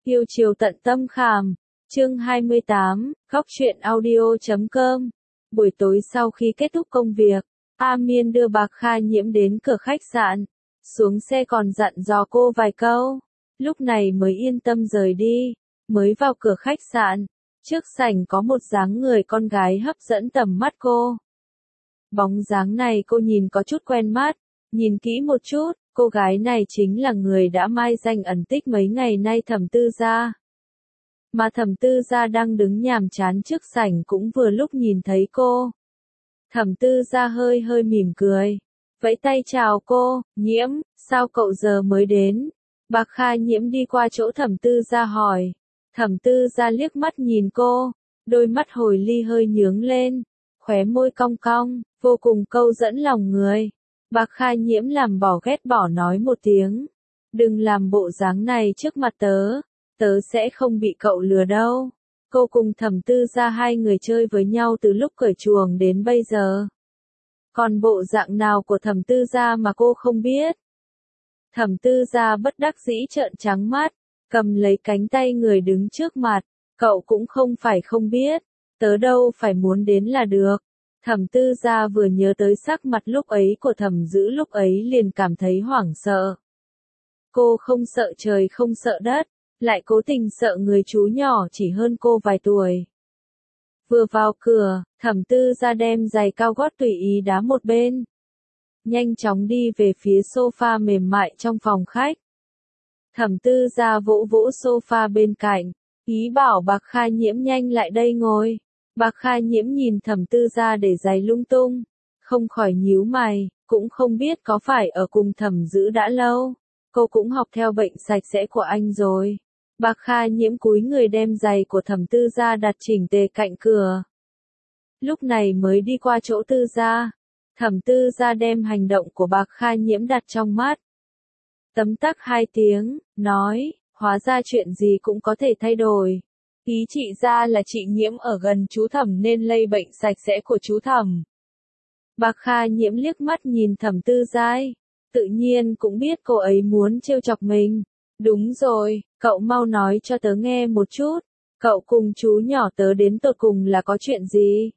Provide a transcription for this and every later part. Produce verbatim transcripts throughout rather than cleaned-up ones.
Yêu chiều tận tâm khảm. Chương hai mươi tám, góc truyện audio chấm com. Buổi tối sau khi kết thúc công việc, A Miên đưa Bạc Kha Nhiễm đến cửa khách sạn. Xuống xe còn dặn dò cô vài câu. Lúc này mới yên tâm rời đi. Mới vào cửa khách sạn, trước sảnh có một dáng người con gái hấp dẫn tầm mắt cô. Bóng dáng này cô nhìn có chút quen mắt. Nhìn kỹ một chút, cô gái này chính là người đã mai danh ẩn tích mấy ngày nay Thẩm Tư Gia. Mà Thẩm Tư Gia đang đứng nhàm chán trước sảnh cũng vừa lúc nhìn thấy cô. Thẩm Tư Gia hơi hơi mỉm cười, vẫy tay chào cô. Nhiễm, sao cậu giờ mới đến? Bạc Kha Nhiễm đi qua chỗ Thẩm Tư Gia hỏi. Thẩm Tư Gia liếc mắt nhìn cô, đôi mắt hồi ly hơi nhướng lên, khóe môi cong cong, vô cùng câu dẫn lòng người. Bạc Kha Nhiễm làm bỏ ghét bỏ nói một tiếng. Đừng làm bộ dáng này trước mặt tớ, tớ sẽ không bị cậu lừa đâu. Cô cùng Thẩm Tư Gia hai người chơi với nhau từ lúc cởi chuồng đến bây giờ. Còn bộ dạng nào của Thẩm Tư Gia mà cô không biết? Thẩm Tư Gia bất đắc dĩ trợn trắng mắt, cầm lấy cánh tay người đứng trước mặt. Cậu cũng không phải không biết, tớ đâu phải muốn đến là được. Thẩm Tư Gia vừa nhớ tới sắc mặt lúc ấy của Thẩm Dữ lúc ấy liền cảm thấy hoảng sợ. Cô không sợ trời không sợ đất, lại cố tình sợ người chú nhỏ chỉ hơn cô vài tuổi. Vừa vào cửa, Thẩm Tư Gia đem giày cao gót tùy ý đá một bên. Nhanh chóng đi về phía sofa mềm mại trong phòng khách. Thẩm Tư Gia vỗ vỗ sofa bên cạnh, ý bảo Bạc Kha Nhiễm nhanh lại đây ngồi. Bạc Kha Nhiễm nhìn Thẩm Tư Gia để giày lung tung, không khỏi nhíu mày, cũng không biết có phải ở cùng Thẩm Dữ đã lâu. Cô cũng học theo bệnh sạch sẽ của anh rồi. Bạc Kha Nhiễm cúi người đem giày của Thẩm Tư Gia đặt chỉnh tề cạnh cửa. Lúc này mới đi qua chỗ Tư Gia. Thẩm Tư Gia đem hành động của Bạc Kha Nhiễm đặt trong mắt. Tấm tắc hai tiếng, nói, hóa ra chuyện gì cũng có thể thay đổi. Ý chị ra là chị Nhiễm ở gần chú Thẩm nên lây bệnh sạch sẽ của chú Thẩm. Bạc Kha Nhiễm liếc mắt nhìn Thẩm Tư Gia, tự nhiên cũng biết cô ấy muốn trêu chọc mình. Đúng rồi, cậu mau nói cho tớ nghe một chút, cậu cùng chú nhỏ tớ đến tột cùng là có chuyện gì?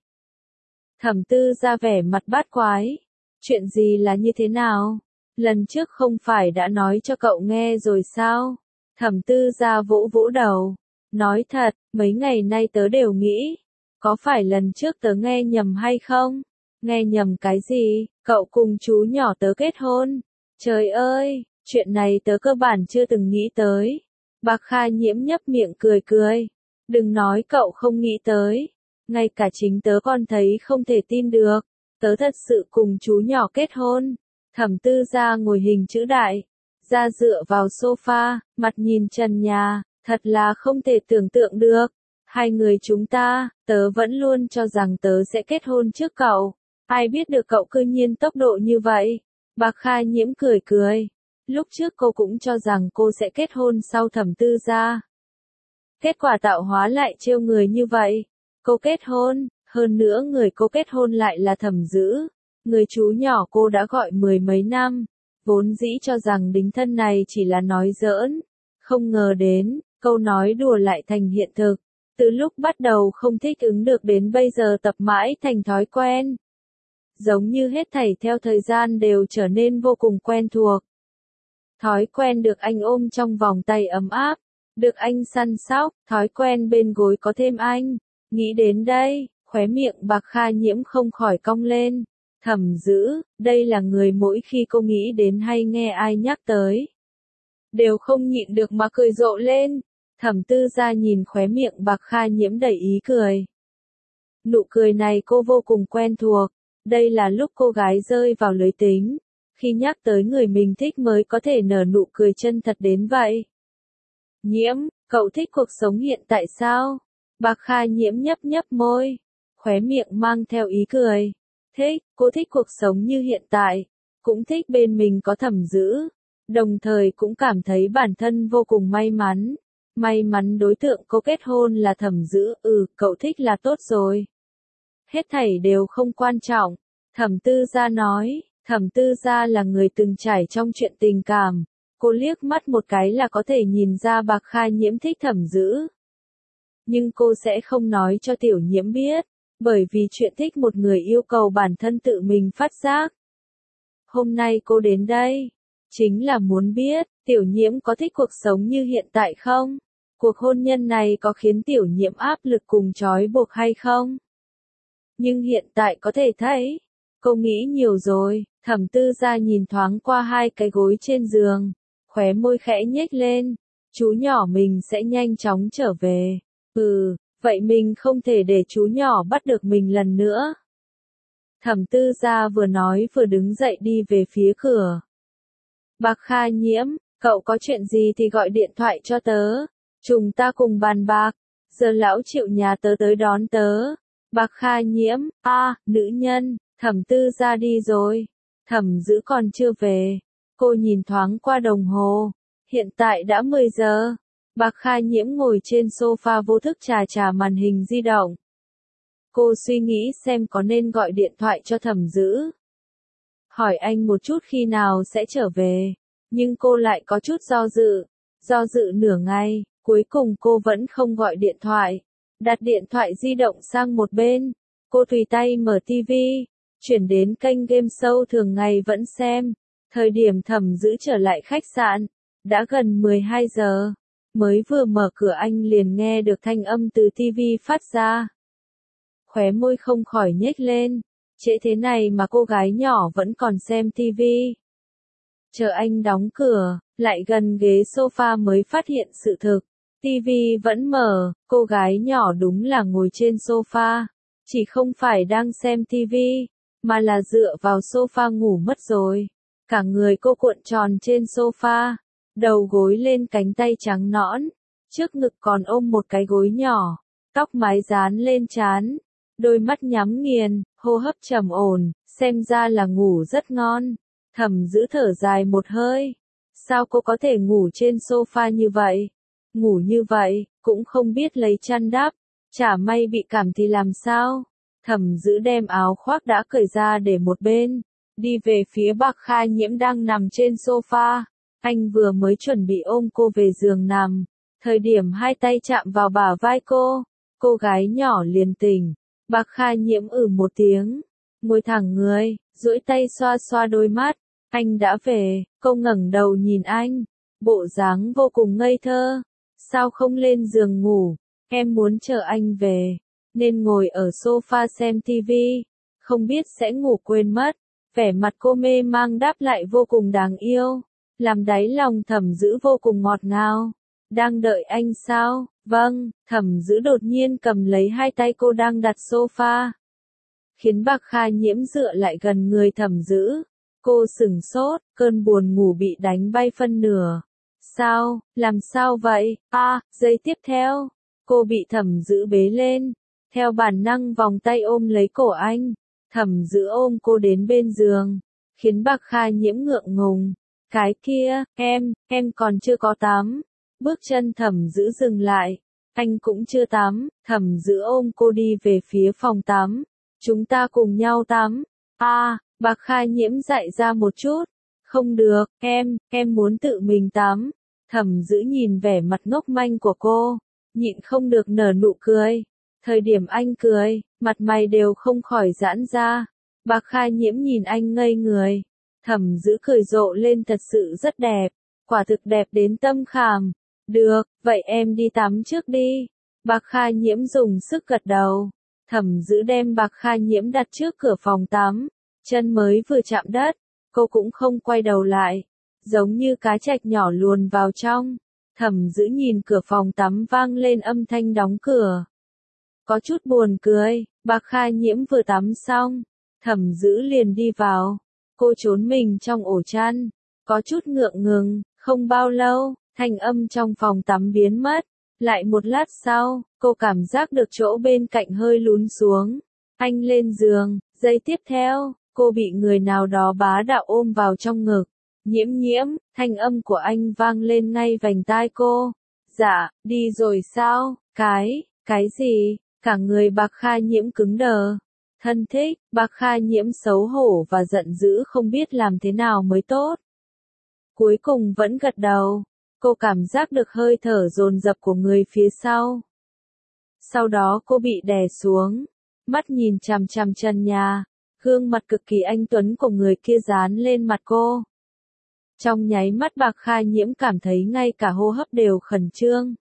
Thẩm Tư Gia vẻ mặt bát quái. Chuyện gì là như thế nào? Lần trước không phải đã nói cho cậu nghe rồi sao? Thẩm Tư Gia vỗ vỗ đầu. Nói thật, mấy ngày nay tớ đều nghĩ, có phải lần trước tớ nghe nhầm hay không? Nghe nhầm cái gì? Cậu cùng chú nhỏ tớ kết hôn? Trời ơi, chuyện này tớ cơ bản chưa từng nghĩ tới. Bạc Kha Nhiễm nhấp miệng cười cười. Đừng nói cậu không nghĩ tới. Ngay cả chính tớ còn thấy không thể tin được. Tớ thật sự cùng chú nhỏ kết hôn. Thẩm Tư Gia ngồi hình chữ đại, ra dựa vào sofa, mặt nhìn trần nhà. Thật là không thể tưởng tượng được. Hai người chúng ta, tớ vẫn luôn cho rằng tớ sẽ kết hôn trước cậu. Ai biết được cậu cư nhiên tốc độ như vậy. Bạc Kha Nhiễm cười cười. Lúc trước cô cũng cho rằng cô sẽ kết hôn sau Thẩm Tư Gia. Kết quả tạo hóa lại trêu người như vậy. Cô kết hôn, hơn nữa người cô kết hôn lại là Thẩm Dữ. Người chú nhỏ cô đã gọi mười mấy năm. Vốn dĩ cho rằng đính thân này chỉ là nói giỡn. Không ngờ đến, câu nói đùa lại thành hiện thực. Từ lúc bắt đầu không thích ứng được đến bây giờ tập mãi thành thói quen. Giống như hết thảy theo thời gian đều trở nên vô cùng quen thuộc. Thói quen được anh ôm trong vòng tay ấm áp, được anh săn sóc, thói quen bên gối có thêm anh. Nghĩ đến đây, khóe miệng Bạc Kha Nhiễm không khỏi cong lên. Thẩm Dữ, đây là người mỗi khi cô nghĩ đến hay nghe ai nhắc tới, đều không nhịn được mà cười rộ lên. Thẩm Tư Gia nhìn khóe miệng Bạc Kha Nhiễm đầy ý cười. Nụ cười này cô vô cùng quen thuộc. Đây là lúc cô gái rơi vào lưới tính. Khi nhắc tới người mình thích mới có thể nở nụ cười chân thật đến vậy. Nhiễm, cậu thích cuộc sống hiện tại sao? Bạc Kha Nhiễm nhấp nhấp môi. Khóe miệng mang theo ý cười. Thích, cô thích cuộc sống như hiện tại. Cũng thích bên mình có Thẩm Dữ. Đồng thời cũng cảm thấy bản thân vô cùng may mắn. May mắn đối tượng cô kết hôn là Thẩm Dữ. Ừ, cậu thích là tốt rồi. Hết thảy đều không quan trọng. Thẩm Tư Gia nói. Thẩm Tư Gia là người từng trải trong chuyện tình cảm. Cô liếc mắt một cái là có thể nhìn ra Bạc Kha Nhiễm thích Thẩm Dữ. Nhưng cô sẽ không nói cho Tiểu Nhiễm biết, bởi vì chuyện thích một người yêu cầu bản thân tự mình phát giác. Hôm nay cô đến đây, chính là muốn biết, Tiểu Nhiễm có thích cuộc sống như hiện tại không? Cuộc hôn nhân này có khiến Tiểu Nhiễm áp lực cùng trói buộc hay không? Nhưng hiện tại có thể thấy, cô nghĩ nhiều rồi. Thẩm Tư Gia nhìn thoáng qua hai cái gối trên giường, khóe môi khẽ nhếch lên, chú nhỏ mình sẽ nhanh chóng trở về. Ừ, vậy mình không thể để chú nhỏ bắt được mình lần nữa. Thẩm Tư Gia vừa nói vừa đứng dậy đi về phía cửa. Bạc Kha Nhiễm, cậu có chuyện gì thì gọi điện thoại cho tớ, chúng ta cùng bàn bạc, giờ lão Triệu nhà tớ tới đón tớ. Bạc Kha Nhiễm, a, à, nữ nhân, Thẩm Tư Gia đi rồi. Thẩm Dữ còn chưa về. Cô nhìn thoáng qua đồng hồ. Hiện tại đã mười giờ. Bạc Kha Nhiễm ngồi trên sofa vô thức chà chà màn hình di động. Cô suy nghĩ xem có nên gọi điện thoại cho Thẩm Dữ, hỏi anh một chút khi nào sẽ trở về. Nhưng cô lại có chút do dự. Do dự nửa ngày, cuối cùng cô vẫn không gọi điện thoại. Đặt điện thoại di động sang một bên. Cô tùy tay mở tivi, chuyển đến kênh game show thường ngày vẫn xem. Thời điểm Thẩm Dữ trở lại khách sạn, đã gần mười hai giờ. Mới vừa mở cửa anh liền nghe được thanh âm từ tivi phát ra. Khóe môi không khỏi nhếch lên. Trễ thế này mà cô gái nhỏ vẫn còn xem tivi. Chờ anh đóng cửa, lại gần ghế sofa mới phát hiện sự thực. Tivi vẫn mở, cô gái nhỏ đúng là ngồi trên sofa. Chỉ không phải đang xem tivi, mà là dựa vào sofa ngủ mất rồi. Cả người cô cuộn tròn trên sofa, đầu gối lên cánh tay trắng nõn, trước ngực còn ôm một cái gối nhỏ, tóc mái dán lên trán, đôi mắt nhắm nghiền, hô hấp trầm ổn, xem ra là ngủ rất ngon. Thẩm Dữ thở dài một hơi. Sao cô có thể ngủ trên sofa như vậy? Ngủ như vậy, cũng không biết lấy chăn đắp, chả may bị cảm thì làm sao? Thẩm Dữ đem áo khoác đã cởi ra để một bên, đi về phía Bạc Kha Nhiễm đang nằm trên sofa. Anh vừa mới chuẩn bị ôm cô về giường nằm, thời điểm hai tay chạm vào bả vai cô, cô gái nhỏ liền tỉnh. Bạc Kha Nhiễm ử một tiếng, ngồi thẳng người, duỗi tay xoa xoa đôi mắt. Anh đã về. Cô ngẩng đầu nhìn anh, bộ dáng vô cùng ngây thơ. Sao không lên giường ngủ? Em muốn chờ anh về, nên ngồi ở sofa xem tivi, không biết sẽ ngủ quên mất. Vẻ mặt cô mê mang đáp lại vô cùng đáng yêu, làm đáy lòng Thẩm Dữ vô cùng ngọt ngào. Đang đợi anh sao? Vâng. Thẩm Dữ đột nhiên cầm lấy hai tay cô đang đặt sofa, khiến Bạc Kha Nhiễm dựa lại gần người Thẩm Dữ. Cô sửng sốt, cơn buồn ngủ bị đánh bay phân nửa. Sao, làm sao vậy? A, à, giây tiếp theo, cô bị Thẩm Dữ bế lên, theo bản năng vòng tay ôm lấy cổ anh. Thẩm Dữ ôm cô đến bên giường, khiến Bạc Kha Nhiễm ngượng ngùng. Cái kia, em, em còn chưa có tắm. Bước chân Thẩm Dữ dừng lại, anh cũng chưa tắm. Thẩm Dữ ôm cô đi về phía phòng tắm. Chúng ta cùng nhau tắm. A, à, Bạc Kha Nhiễm dại ra một chút. Không được, em, em muốn tự mình tắm. Thẩm Dữ nhìn vẻ mặt ngốc manh của cô, nhịn không được nở nụ cười. Thời điểm anh cười, mặt mày đều không khỏi giãn ra. Bạc Kha Nhiễm nhìn anh ngây người. Thẩm Dữ cười rộ lên thật sự rất đẹp, quả thực đẹp đến tâm khảm. Được, vậy em đi tắm trước đi. Bạc Kha Nhiễm dùng sức gật đầu. Thẩm Dữ đem Bạc Kha Nhiễm đặt trước cửa phòng tắm. Chân mới vừa chạm đất, cô cũng không quay đầu lại, giống như cá trạch nhỏ luồn vào trong. Thẩm Dữ nhìn cửa phòng tắm vang lên âm thanh đóng cửa. Có chút buồn cười, Bạc Kha Nhiễm vừa tắm xong, Thẩm Dữ liền đi vào. Cô trốn mình trong ổ chăn, có chút ngượng ngùng. Không bao lâu, thanh âm trong phòng tắm biến mất. Lại một lát sau, cô cảm giác được chỗ bên cạnh hơi lún xuống. Anh lên giường, giây tiếp theo, cô bị người nào đó bá đạo ôm vào trong ngực. Nhiễm Nhiễm, thanh âm của anh vang lên ngay vành tai cô. Dạ, đi rồi sao? Cái, cái gì? Cả người Bạc Kha Nhiễm cứng đờ. Thân thích, Bạc Kha Nhiễm xấu hổ và giận dữ không biết làm thế nào mới tốt. cuối cùng vẫn gật đầu. Cô cảm giác được hơi thở dồn dập của người phía sau. Sau đó cô bị đè xuống, mắt nhìn chằm chằm trần nhà, gương mặt cực kỳ anh tuấn của người kia dán lên mặt cô. Trong nháy mắt Bạc Kha Nhiễm cảm thấy ngay cả hô hấp đều khẩn trương.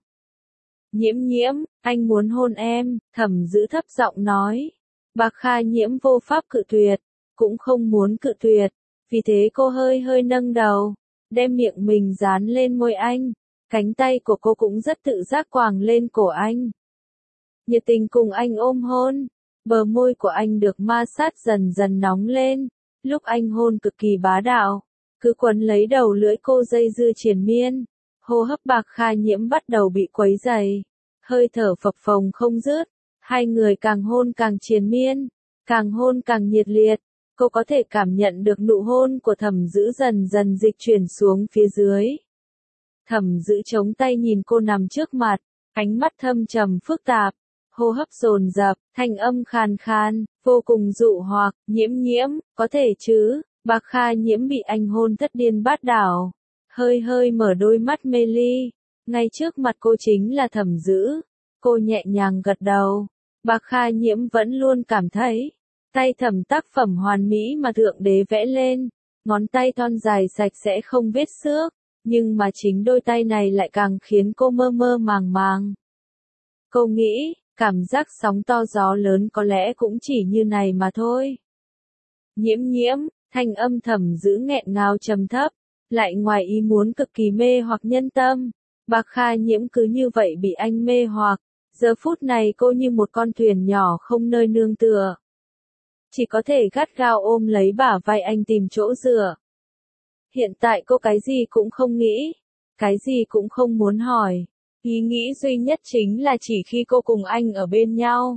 Nhiễm nhiễm, anh muốn hôn em, Thẩm Dữ thấp giọng nói. Bạc Kha Nhiễm vô pháp cự tuyệt, cũng không muốn cự tuyệt, vì thế cô hơi hơi nâng đầu, đem miệng mình dán lên môi anh, cánh tay của cô cũng rất tự giác quàng lên cổ anh. Nhiệt tình cùng anh ôm hôn, bờ môi của anh được ma sát dần dần nóng lên, lúc anh hôn cực kỳ bá đạo, cứ quấn lấy đầu lưỡi cô dây dưa triền miên, hô hấp Bạc Kha Nhiễm bắt đầu bị quấy dày, hơi thở phập phồng không dứt, hai người càng hôn càng triền miên, càng hôn càng nhiệt liệt, cô có thể cảm nhận được nụ hôn của Thẩm Dữ dần dần dịch chuyển xuống phía dưới. Thẩm Dữ chống tay nhìn cô nằm trước mặt, ánh mắt thâm trầm phức tạp, hô hấp dồn dập, thanh âm khàn khan, vô cùng dụ hoặc, nhiễm nhiễm, có thể chứ, Bạc Kha Nhiễm bị anh hôn thất điên bát đảo, hơi hơi mở đôi mắt mê ly, ngay trước mặt cô chính là Thẩm Dữ, cô nhẹ nhàng gật đầu, Bạc Kha Nhiễm vẫn luôn cảm thấy, tay thẩm tác phẩm hoàn mỹ mà Thượng Đế vẽ lên, ngón tay thon dài sạch sẽ không vết xước, nhưng mà chính đôi tay này lại càng khiến cô mơ mơ màng màng. Cô nghĩ, cảm giác sóng to gió lớn có lẽ cũng chỉ như này mà thôi. Nhiễm nhiễm, thanh âm Thẩm Dữ nghẹn ngào trầm thấp, lại ngoài ý muốn cực kỳ mê hoặc nhân tâm. Bạc Kha Nhiễm cứ như vậy bị anh mê hoặc, giờ phút này cô như một con thuyền nhỏ không nơi nương tựa. Chỉ có thể gắt gao ôm lấy bả vai anh tìm chỗ dựa. Hiện tại cô cái gì cũng không nghĩ, cái gì cũng không muốn hỏi. Ý nghĩ duy nhất chính là chỉ khi cô cùng anh ở bên nhau,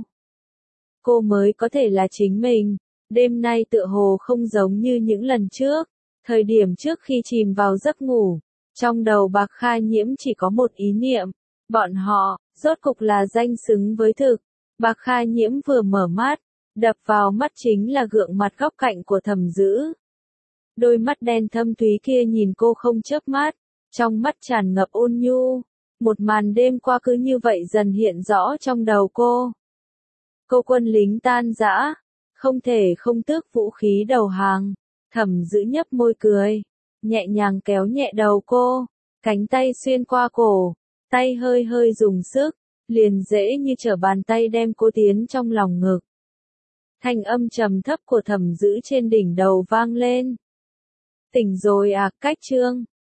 cô mới có thể là chính mình. Đêm nay tựa hồ không giống như những lần trước. Thời điểm trước khi chìm vào giấc ngủ, trong đầu Bạc Kha Nhiễm chỉ có một ý niệm. Bọn họ, rốt cục là danh xứng với thực. Bạc Kha Nhiễm vừa mở mắt, đập vào mắt chính là gượng mặt góc cạnh của Thẩm Dữ. Đôi mắt đen thâm thúy kia nhìn cô không chớp mắt, trong mắt tràn ngập ôn nhu. Một màn đêm qua cứ như vậy dần hiện rõ trong đầu cô. Cô quân lính tan rã, không thể không tước vũ khí đầu hàng. Thẩm Dữ nhấp môi cười, nhẹ nhàng kéo nhẹ đầu cô, cánh tay xuyên qua cổ, tay hơi hơi dùng sức, liền dễ như trở bàn tay đem cô tiến trong lòng ngực. Thanh âm trầm thấp của Thẩm Dữ trên đỉnh đầu vang lên. Tỉnh rồi à, Cách Trương.